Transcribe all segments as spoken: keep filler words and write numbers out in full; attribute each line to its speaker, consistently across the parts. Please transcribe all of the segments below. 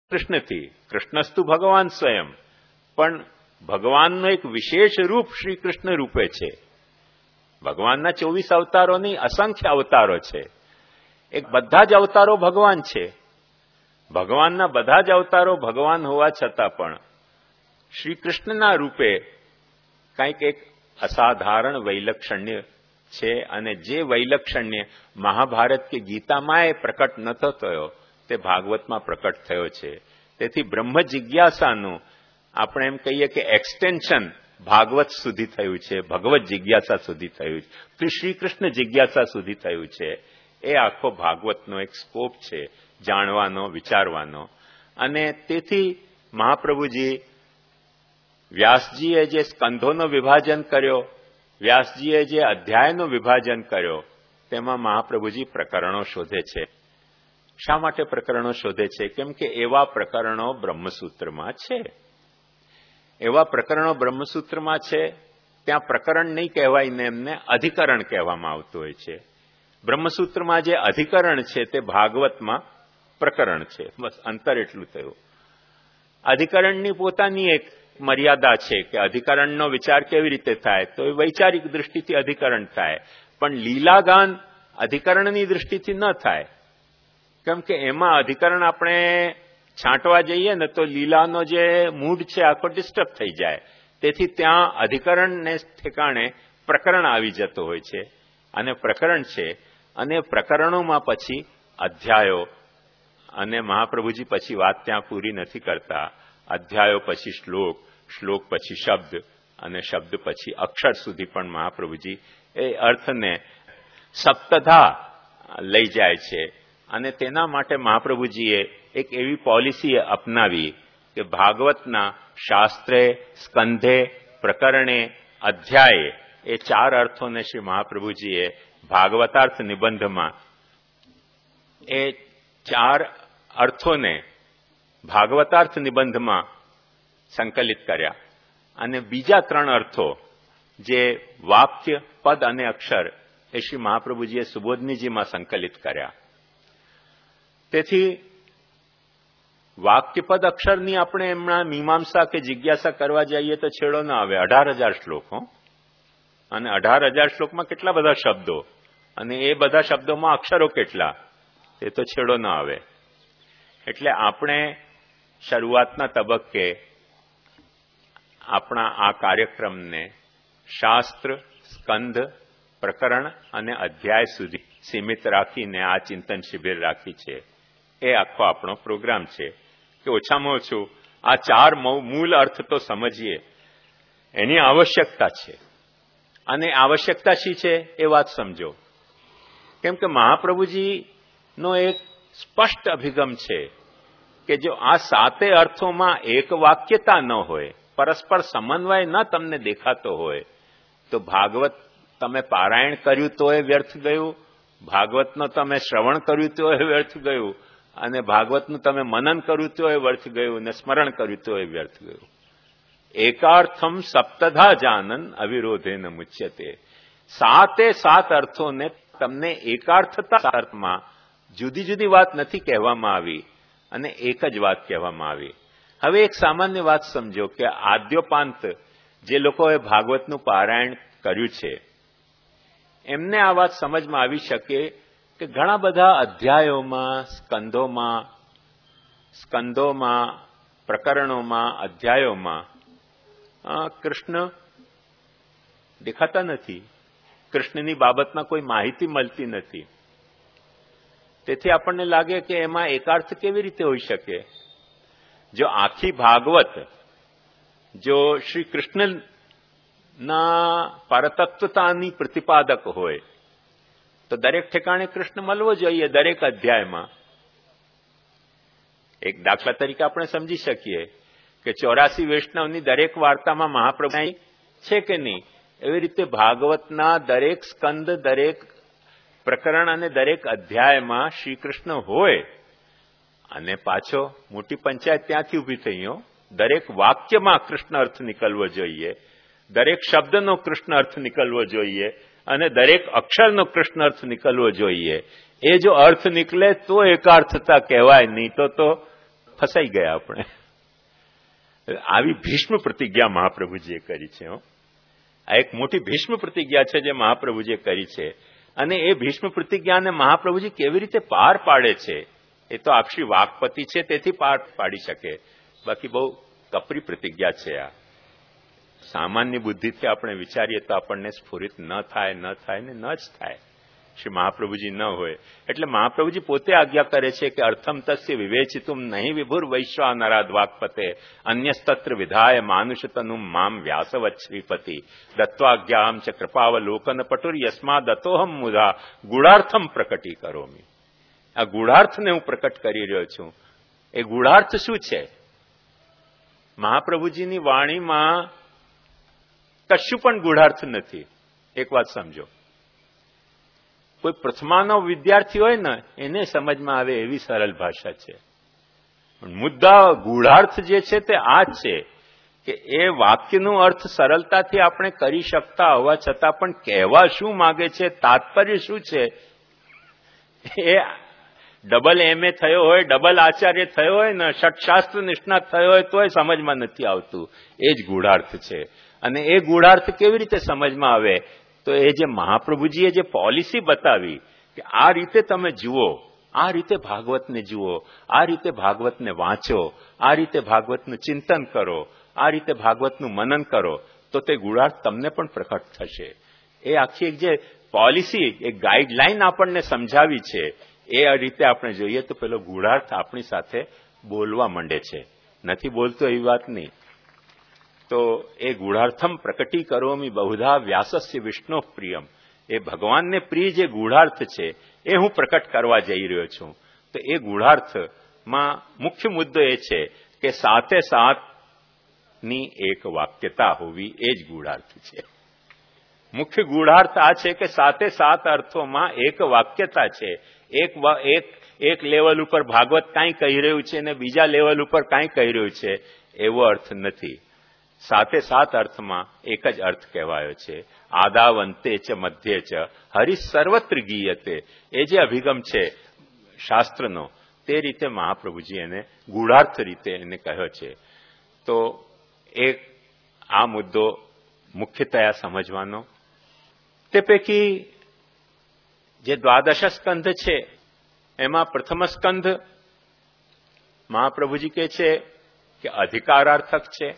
Speaker 1: કૃષ્ણથી. કૃષ્ણસ્તુ ભગવાન સ્વયં, પણ ભગવાનનું એક વિશેષ રૂપ શ્રી કૃષ્ણ રૂપે છે. ભગવાનના ચોવીસ અવતારોની અસંખ્ય અવતારો છે. એક બધા જ અવતારો ભગવાન છે. ભગવાનના બધા જ અવતારો ભગવાન હોવા છતાં પણ શ્રી કૃષ્ણના રૂપે કંઈક એક અસાધારણ વૈલક્ષણ્ય છે, અને જે વૈલક્ષણ્ય મહાભારત કે ગીતામાં એ પ્રકટ નતો થયો તે ભાગવતમાં પ્રકટ થયો છે. તેથી બ્રહ્મ જિજ્ઞાસાનું આપણે એમ કહીએ કે એક્સટેન્શન ભાગવત સુધી થયું છે, ભગવત જિજ્ઞાસા સુધી થયું છે, શ્રી કૃષ્ણ જિજ્ઞાસા સુધી થયું છે. એ આખો ભાગવતનો એક સ્કોપ છે જાણવાનો, વિચારવાનો. અને તેથી મહાપ્રભુજી વ્યાસજીએ જે સ્કંધોનું વિભાજન કર્યો, વ્યાસજીએ જે અધ્યાયનું વિભાજન કર્યો, તેમાં મહાપ્રભુજી પ્રકરણો શોધે છે. શા માટે પ્રકરણો શોધે છે? કેમ કે એવા પ્રકરણો બ્રહ્મસૂત્રમાં છે. એવા પ્રકરણો બ્રહ્મસૂત્રમાં છે. ત્યાં પ્રકરણ નહીં કહેવાય ને એમને અધિકરણ કહેવામાં આવતું હોય છે. બ્રહ્મસૂત્રમાં જે અધિકરણ છે તે ભાગવતમાં પ્રકરણ છે. બસ અંતર એટલું થયું. અધિકરણની પોતાની એક મર્યાદા છે કે અધિકરણનો વિચાર કેવી રીતે થાય, તો એ વૈચારિક દૃષ્ટિથી અધિકરણ થાય, પણ લીલાગાન અધિકરણની દૃષ્ટિથી ન થાય. કેમ કે એમાં અધિકરણ આપણે છાંટવા જઈએ ને તો લીલાનો જે મૂડ છે આખો ડિસ્ટર્બ થઈ જાય. તેથી ત્યાં અધિકરણને ઠેકાણે પ્રકરણ આવી જતો હોય છે, અને પ્રકરણ છે. અને પ્રકરણોમાં પછી અધ્યાયો, અને મહાપ્રભુજી પછી વાત ત્યાં પૂરી નથી કરતા. અધ્યાયો પછી શ્લોક, શ્લોક પછી શબ્દ, અને શબ્દ પછી અક્ષર સુધી પણ મહાપ્રભુજી એ અર્થને સપ્તધા લઈ જાય છે. અને તેના માટે મહાપ્રભુજીએ એક એવી પોલિસી અપનાવી કે ભાગવતના શાસ્ત્રે, સ્કંધે, પ્રકરણે, અધ્યાયે એ ચાર અર્થોને શ્રી મહાપ્રભુજીએ ભાગવતાર્થ નિબંધમાં એ ચાર અર્થોને ભાગવતાર્થ નિબંધમાં સંકલિત કર્યા. અને બીજા ત્રણ અર્થો જે વાક્ય, પદ અને અક્ષર એ શ્રી મહાપ્રભુજીએ સુબોધનીજીમાં સંકલિત કર્યા. તેથી વાક્યપદ અક્ષરની આપણે એમના મીમાંસા કે જિજ્ઞાસા કરવા જઈએ તો છેડો ના આવે. અઢાર હજાર શ્લોકો, અને અઢાર હજાર શ્લોકમાં કેટલા બધા શબ્દો, અને એ બધા શબ્દોમાં અક્ષરો કેટલા, એ તો છેડો ના આવે. એટલે આપણે શરૂઆતના તબક્કે આપણા આ કાર્યક્રમને શાસ્ત્ર, સ્કંધ, પ્રકરણ અને અધ્યાય સુધી સીમિત રાખીને આ ચિંતન શિબિર રાખી છે. એ આખો આપણો પ્રોગ્રામ છે કે ઓછામાં ઓછું આ ચાર મૂળ અર્થ તો સમજીએ. એની આવશ્યકતા છે, અને આવશ્યકતા શી છે એ વાત સમજો. કેમ કે મહાપ્રભુજીનો એક સ્પષ્ટ અભિગમ છે કે જો આ સાતે અર્થોમાં એક વાક્યતા ન હોય, પરસ્પર સમન્વય ન તમને દેખાતો હોય, તો ભાગવત તમે પારાયણ કર્યું તો એ વ્યર્થ ગયું, ભાગવતનો તમે શ્રવણ કર્યું તો એ વ્યર્થ ગયું, અને ભાગવતનું તમે મનન કર્યું તો એ વ્યર્થ ગયું, અને સ્મરણ કર્યું તો એ વ્યર્થ ગયું. એકાર્થમ સપ્તધા જાનન અવિરોધેન મુચ્યતે. સાતે સાત અર્થોને તમને એકાર્થતા અર્થમાં જુદી જુદી વાત નથી કહેવામાં આવી, અને એક જ વાત કહેવામાં આવી. હવે એક સામાન્ય વાત સમજો કે આદ્યોપાંત જે લોકોએ ભાગવતનું પારાયણ કર્યું છે એમને આ વાત સમજમાં આવી શકે કે ઘણા બધા અધ્યાયોમાં, સ્કંધોમાં, સ્કંધોમાં, પ્રકરણોમાં, અધ્યાયોમાં કૃષ્ણ દેખાતા નથી. કૃષ્ણની બાબતમાં કોઈ માહિતી મળતી નથી. તેથી આપણને લાગે કે એમાં એકાર્થ કેવી રીતે હોઈ શકે? જો આખી ભાગવત જો શ્રી કૃષ્ણના પરતત્વતાની પ્રતિપાદક હોય તો દરેક ઠેકાણે કૃષ્ણ મળવો જોઈએ, દરેક અધ્યાયમાં. એક દાખલા તરીકે આપણે સમજી શકીએ કે ચોરાસી વૈષ્ણવની દરેક વાર્તામાં મહાપ્રભુ છે કે નહીં, એવી રીતે ભાગવતના દરેક સ્કંદ, દરેક પ્રકરણ અને દરેક અધ્યાયમાં શ્રી કૃષ્ણ હોય. અને પાછો મોટી પંચાયત ત્યાંથી ઉભી થઈ હો. દરેક વાક્યમાં કૃષ્ણ અર્થ નીકળવો જોઈએ, દરેક શબ્દનો કૃષ્ણ અર્થ નીકળવો જોઈએ, અને દરેક અક્ષરનો કૃષ્ણ અર્થ નીકળવો જોઈએ. એ જો અર્થ નીકળે તો એકાર્થતા કહેવાય, નહીં તો તો ફસાઈ ગયા આપણે. આવી ભીષ્મ પ્રતિજ્ઞા મહાપ્રભુજીએ કરી છે. આ એક મોટી ભીષ્મ પ્રતિજ્ઞા છે જે મહાપ્રભુજીએ કરી છે. અને એ ભીષ્મ પ્રતિજ્ઞાને મહાપ્રભુજી કેવી રીતે પાર પાડે છે એ તો અક્ષી વાકપતિ છે, તેથી પાર પાડી શકે. બાકી બહુ કપરી પ્રતિજ્ઞા છે આ. સામાન્ય બુદ્ધિથી આપણે વિચારીએ તો આપણને સ્ફુરિત ન થાય ન થાય ને ન જ થાય. શ્રી મહાપ્રભુજી ન હોય એટલે મહાપ્રભુજી પોતે આજ્ઞા કરે છે કે અર્થમ તસ્ય વિવેચિતુમ નહીં વિભુર વૈશ્વાનરાદ વાકપતે અન્યસ્તત્ર વિધાય માનુષતનું મામ વ્યાસવત શ્રીપતિ દત્વાજ્ઞામ ચ કૃપાવલોકન પટુર યસ્મા દતોહમ મુધા ગુઢાર્થમ પ્રકટી કરોમી. આ ગુઢાર્થને હું પ્રકટ કરી રહ્યો છું. એ ગુઢાર્થ શું છે? મહાપ્રભુજીની વાણીમાં કશું પણ ગુઢાર્થ નથી. એક વાત સમજો, કોઈ પ્રથમાનો વિદ્યાર્થી હોય ને એને સમજમાં આવે એવી સરળ ભાષા છે. મુદ્દા ગુઢાર્થ જે છે તે આ જ છે કે એ વાક્યનો અર્થ સરળતાથી આપણે કરી શકતા હોવા છતાં પણ કહેવા શું માગે છે, તાત્પર્ય શું છે, એ ડબલ એમએ થયો હોય, ડબલ આચાર્ય થયો હોય ને, ષટશાસ્ત્ર નિષ્ણાત થયો હોય તોય સમજમાં નથી આવતું. એ જ ગુઢાર્થ છે. અને એ ગુઢાર્થ કેવી રીતે સમજમાં આવે? તો એ જે મહાપ્રભુજીએ જે પોલિસી બતાવી કે આ રીતે તમે જુઓ, આ રીતે ભાગવતને જુઓ, આ રીતે ભાગવતને વાંચો, આ રીતે ભાગવતનું ચિંતન કરો, આ રીતે ભાગવતનું મનન કરો, તો તે ગુઢાર્થ તમને પણ પ્રકટ થશે. એ આખી એક જે પોલિસી, એક ગાઈડલાઈન આપણને સમજાવી છે, એ રીતે આપણે જોઈએ તો પેલો ગુઢાર્થ આપણી સાથે બોલવા માંડે છે. નથી બોલતો એવી વાત નહીં. તો એ ગુઢાર્થમ પ્રકટી કરોમી બહુધા વ્યાસસ્ય વિષ્ણુ પ્રિયમ. એ ભગવાનને પ્રિય જે ગુઢાર્થ છે એ હું પ્રકટ કરવા જઈ રહ્યો છું. તો એ ગુઢાર્થમાં મુખ્ય મુદ્દો એ છે કે સાતે સાતની એક વાક્યતા હોવી. એ જ ગુઢાર્થ છે. મુખ્ય ગુઢાર્થ આ છે કે સાતે સાત અર્થોમાં એક વાક્યતા છે. એક એક એક લેવલ ઉપર ભાગવત કાંઈ કહી રહ્યું છે અને બીજા લેવલ ઉપર કાંઈ કહી રહ્યું છે એવો અર્થ નથી. સાતે સાત અર્થમાં એક જ અર્થ કહેવાયો છે. આદાવંતે ચ મધ્યે ચ હરિ સર્વત્ર ગીયતે. એ જે અભિગમ છે શાસ્ત્રનો, તે રીતે મહાપ્રભુજી એને ગુઢાર્થ રીતે એને કહ્યો છે. તો એક આ મુદ્દો મુખ્યતયા સમજવાનો. તે પૈકી જે દ્વાદશ સ્કંધ છે એમાં પ્રથમ સ્કંધ મહાપ્રભુજી કહે છે કે અધિકારાર્થક છે.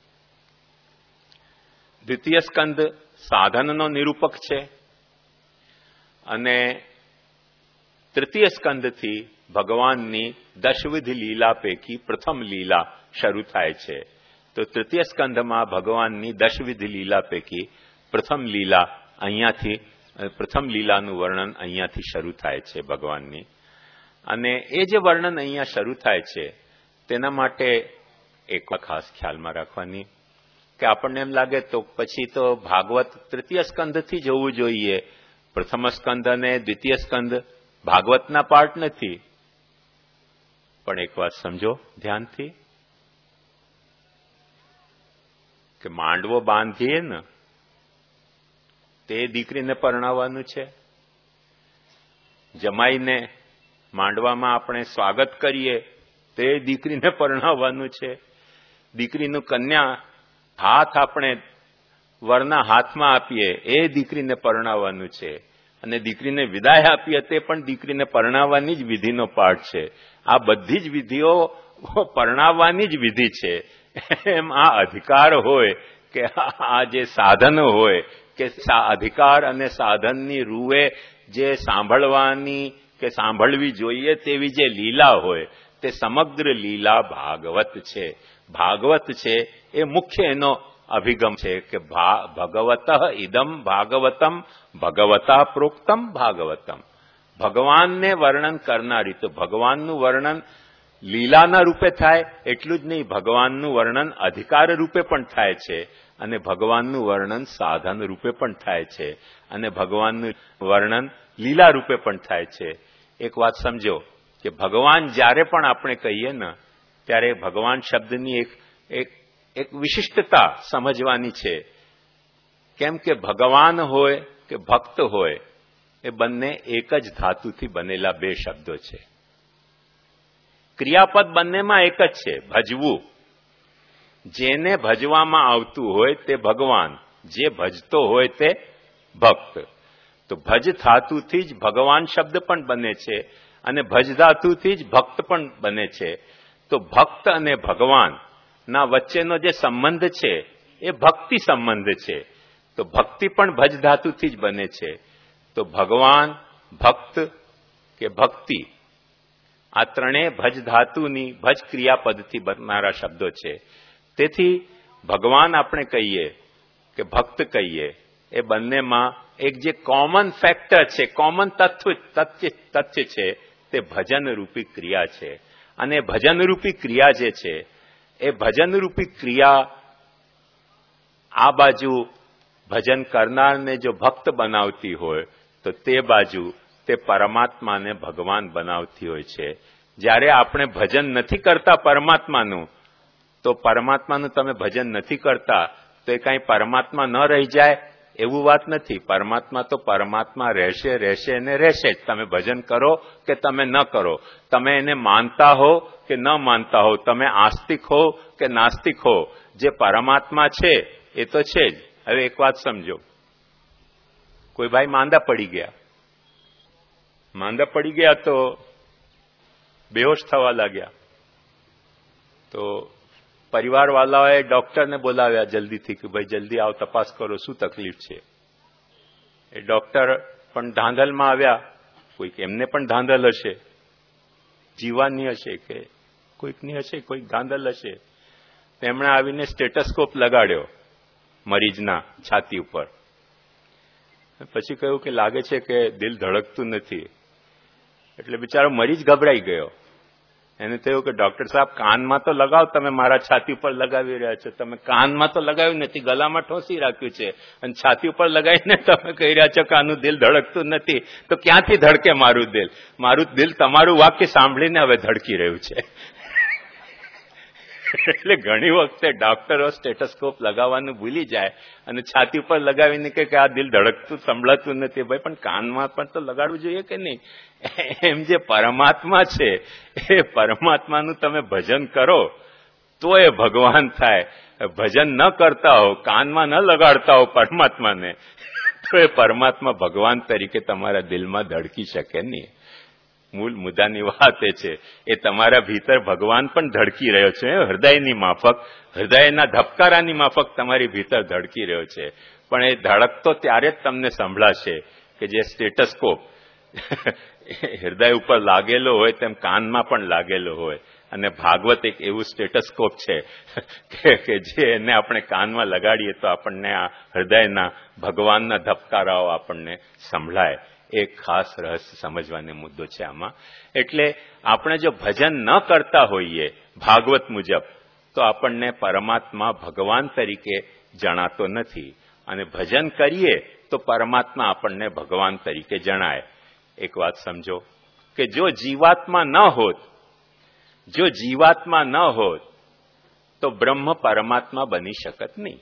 Speaker 1: દ્વિતીય સ્કંદ સાધનનો નિરૂપક છે. અને તૃતીય સ્કંદથી ભગવાનની દશવિધ લીલા પૈકી પ્રથમ લીલા શરૂ થાય છે. તો તૃતીય સ્કંદમાં ભગવાનની દશવિધ લીલા પૈકી પ્રથમ લીલા અહીંયાથી પ્રથમ લીલાનું વર્ણન અહીંયાથી શરૂ થાય છે ભગવાનની. અને એ જે વર્ણન અહીંયા શરૂ થાય છે તેના માટે એક ખાસ ખ્યાલમાં રાખવાની કે આપણને એમ લાગે તો પછી તો ભાગવત તૃતીય સ્કંદથી જવું જોઈએ. પ્રથમ સ્કંદ અને દ્વિતીય સ્કંદ ભાગવતના પાર્ટ નથી. પણ એક વાત સમજો ધ્યાનથી કે માંડવો બાંધીએ ને તે દીકરીને પરણાવવાનું છે. જમાઈને માંડવામાં આપણે સ્વાગત કરીએ તે દીકરીને પરણાવવાનું છે. દીકરીનું કન્યા હાથ આપણે વરના હાથમાં આપીએ એ દીકરીને પરણાવવાનું છે. અને દીકરીને વિદાય આપીએ તે પણ દીકરીને પરણાવવાની જ વિધિનો પાઠ છે. આ બધી જ વિધિઓ પરણાવવાની જ વિધિ છે. એમ આ અધિકાર હોય કે આ જે સાધનો હોય કે અધિકાર અને સાધનની રૂએ જે સાંભળવાની કે સાંભળવી જોઈએ તેવી જે લીલા હોય તે સમગ્ર લીલા ભાગવત છે. ભાગવત છે એ મુખ્ય એનો અભિગમ છે કે ભગવત ઇદમ ભાગવતમ ભગવતા પ્રોક્તમ ભાગવતમ. ભગવાનને વર્ણન કરનારી, તો ભગવાનનું વર્ણન લીલાના રૂપે થાય એટલું જ નહીં, ભગવાનનું વર્ણન અધિકાર રૂપે પણ થાય છે અને ભગવાનનું વર્ણન સાધન રૂપે પણ થાય છે અને ભગવાનનું વર્ણન લીલા રૂપે પણ થાય છે. એક વાત સમજો કે ભગવાન જ્યારે પણ આપણે કહીએ ને ત્યારે ભગવાન શબ્દની એક એક એક વિશિષ્ટતા સમજવાની છે. કેમ કે ભગવાન હોય કે ભક્ત હોય એ બંને એક જ ધાતુથી બનેલા બે શબ્દો છે. ક્રિયાપદ બંનેમાં એક જ છે, ભજવું. જેને ભજવામાં આવતું હોય તે ભગવાન, જે ભજતો હોય તે ભક્ત. તો ભજ ધાતુથી જ ભગવાન શબ્દ પણ બને છે અને ભજ ધાતુથી જ ભક્ત પણ બને છે. તો ભક્ત અને ભગવાન ના વચ્ચેનો જે સંબંધ છે એ ભક્તિ સંબંધ છે. તો ભક્તિ પણ ભજ ધાતુથી જ બને છે. તો ભગવાન, ભક્ત કે ભક્તિ, આ ત્રણેય ભજ ધાતુની ભજ ક્રિયાપદથી બનનારા શબ્દો છે. તેથી ભગવાન આપણે કહીએ કે ભક્ત કહીએ, એ બંનેમાં એક જે કોમન ફેક્ટર છે, કોમન તત્વ તથ્ય તથ્ય છે, તે ભજનરૂપી ક્રિયા છે. અને ભજનરૂપી ક્રિયા જે છે એ ભજનરૂપી ક્રિયા આ બાજુ ભજન કરનારને જો ભક્ત બનાવતી હોય તો તે બાજુ તે પરમાત્માને ભગવાન બનાવતી હોય છે. જ્યારે આપણે ભજન નથી કરતા પરમાત્માનું, તો પરમાત્માનું તમે ભજન નથી કરતા તો એ કાંઈ પરમાત્મા ન રહી જાય એવું વાત નથી. પરમાત્મા તો પરમાત્મા રહેશે રહેશે અને રહેશે જ. તમે ભજન કરો કે તમે ન કરો, તમે એને માનતા હો કે ન માનતા હો, તમે આસ્તિક હો કે નાસ્તિક હો, જે પરમાત્મા છે એ તો છે જ. હવે એક વાત સમજો, કોઈ ભાઈ માંદા પડી ગયા, માંદા પડી ગયા તો બેહોશ થવા લાગ્યા, તો પરિવારવાળાઓએ ડોક્ટરને બોલાવ્યા જલ્દીથી કે ભાઈ જલ્દી આવો, તપાસ કરો શું તકલીફ છે. એ ડોક્ટર પણ ધાંધલમાં આવ્યા. કોઈક એમને પણ ધાંધલ હશે, જીવાની હશે કે કોઈકની હશે, કોઈક ધાંધલ હશે. તેમણે આવીને સ્ટેટસ્કોપ લગાડ્યો મરીજના છાતી ઉપર. પછી કહ્યું કે લાગે છે કે દિલ ધડકતું નથી. એટલે બિચારો મરીજ ગભરાઈ ગયો. એને થયું કે ડોક્ટર સાહેબ કાનમાં તો લગાવ, તમે મારા છાતી ઉપર લગાવી રહ્યા છો. તમે કાનમાં તો લગાવ્યું નથી, ગલામાં ઠોસી રાખ્યું છે અને છાતી ઉપર લગાવીને તમે કહી રહ્યા છો કે આનું દિલ ધડકતું નથી. તો ક્યાંથી ધડકે મારું દિલ? મારું દિલ તમારું વાક્ય સાંભળીને હવે ધડકી રહ્યું છે. એટલે ઘણી વખતે ડોક્ટરો સ્ટેટસ્કોપ લગાવવાનું ભૂલી જાય અને છાતી ઉપર લગાવીને કે આ દિલ ધડકતું સંભળાતું નથી. ભાઈ પણ કાનમાં પણ તો લગાડવું જોઈએ કે નહીં? એમ જે પરમાત્મા છે એ પરમાત્માનું તમે ભજન કરો તો એ ભગવાન થાય. ભજન ન કરતા હો, કાનમાં ન લગાડતા હો પરમાત્માને, તો એ પરમાત્મા ભગવાન તરીકે તમારા દિલમાં ધડકી શકે નહીં. મૂળ મુદ્દાની વાત એ છે, એ તમારા ભીતર ભગવાન પણ ધડકી રહ્યો છે. હૃદયની માફક, હૃદયના ધબકારાની માફક તમારી ભીતર ધડકી રહ્યો છે. પણ એ ધડકતો ત્યારે જ તમને સંભળાશે કે જે સ્ટેટસ્કોપ હૃદય ઉપર લાગેલો હોય તેમ કાનમાં પણ લાગેલો હોય. અને ભાગવત એક એવું સ્ટેટસ્કોપ છે કે જે એને આપણે કાનમાં લગાડીએ તો આપણને આ હૃદયના ભગવાનના ધબકારાઓ આપણને સંભળાય. એક ખાસ રહસ્ય સમજવાનો મુદ્દો છે આમાં. એટલે આપણે જો ભજન ન કરતા હોઈએ ભાગવત મુજબ, તો આપણને પરમાત્મા ભગવાન તરીકે જણાતો નથી. અને ભજન કરીએ તો પરમાત્મા આપણને ભગવાન તરીકે જણાય. એક વાત સમજો કે જો જીવાત્મા ન હોત, જો જીવાત્મા ન હોત તો બ્રહ્મ પરમાત્મા બની શકત નહીં.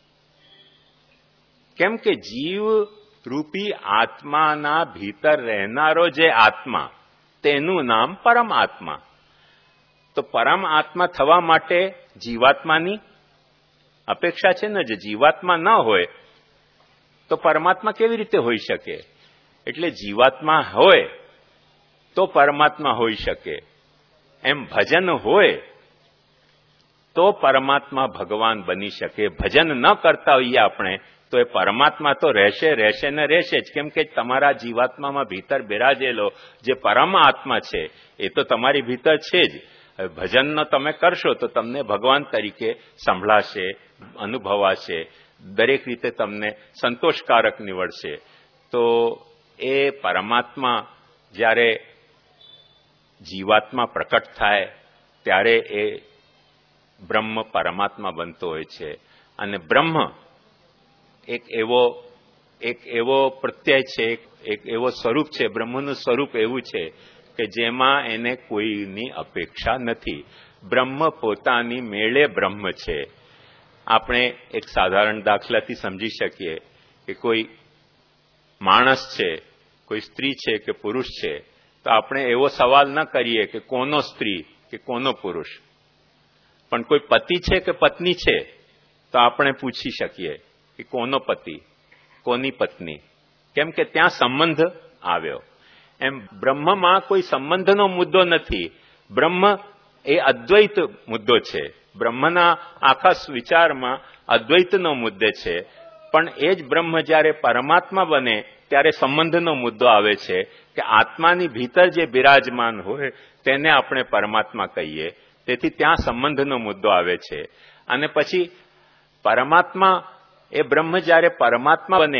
Speaker 1: કેમ કે જીવ રૂપી આત્માના ભીતર રહેનારો જે આત્મા, તેનું નામ પરમાત્મા. તો પરમાત્મા થવા માટે જીવાત્માની અપેક્ષા છે ને. જે જીવાત્મા ન હોય તો પરમાત્મા કેવી રીતે હોઈ શકે? એટલે જીવાત્મા હોય તો પરમાત્મા હોઈ શકે. એમ ભજન હોય તો પરમાત્મા ભગવાન બની શકે. ભજન ન કરતા હોઈએ આપણે તો એ પરમાત્મા તો રહેશે રહેશે ને રહેશે જ. કેમ કે તમારા જીવાત્મામાં ભીતર બિરાજેલો જે પરમાત્મા છે એ તો તમારી ભીતર છે જ. ભજનનો તમે કરશો તો તમને ભગવાન તરીકે સંભળાશે, અનુભવાશે, દરેક રીતે તમને સંતોષકારક નીવડશે. તો એ પરમાત્મા જ્યારે જીવાત્મા પ્રકટ થાય ત્યારે એ બ્રહ્મ પરમાત્મા બનતો હોય છે. અને બ્રહ્મ એક એવો એક એવો પ્રત્યય છે, એક એવો સ્વરૂપ છે, બ્રહ્મનું સ્વરૂપ એવું છે કે જેમાં એને કોઈની અપેક્ષા નથી. બ્રહ્મ પોતાની મેળે બ્રહ્મ છે. આપણે એક સાધારણ દાખલાથી સમજી શકીએ કે કોઈ માણસ છે, કોઈ સ્ત્રી છે કે પુરુષ છે, તો આપણે એવો સવાલ ન કરીએ કે કોનો સ્ત્રી કે કોનો પુરુષ. પણ કોઈ પતિ છે કે પત્ની છે તો આપણે પૂછી શકીએ કે કોનો પતિ, કોની પત્ની, કેમ કે ત્યાં સંબંધ આવ્યો. એમ બ્રહ્મમાં કોઈ સંબંધનો મુદ્દો નથી. બ્રહ્મ એ અદ્વૈત મુદ્દો છે. બ્રહ્મના આખા વિચારમાં અદ્વૈતનો મુદ્દે છે. પણ એ જ બ્રહ્મ જ્યારે પરમાત્મા બને ત્યારે સંબંધનો મુદ્દો આવે છે કે આત્માની ભીતર જે બિરાજમાન હોય તેને આપણે પરમાત્મા કહીએ. તેથી ત્યાં સંબંધનો મુદ્દો આવે છે. અને પછી પરમાત્મા એ બ્રહ્મ જ્યારે પરમાત્મા બને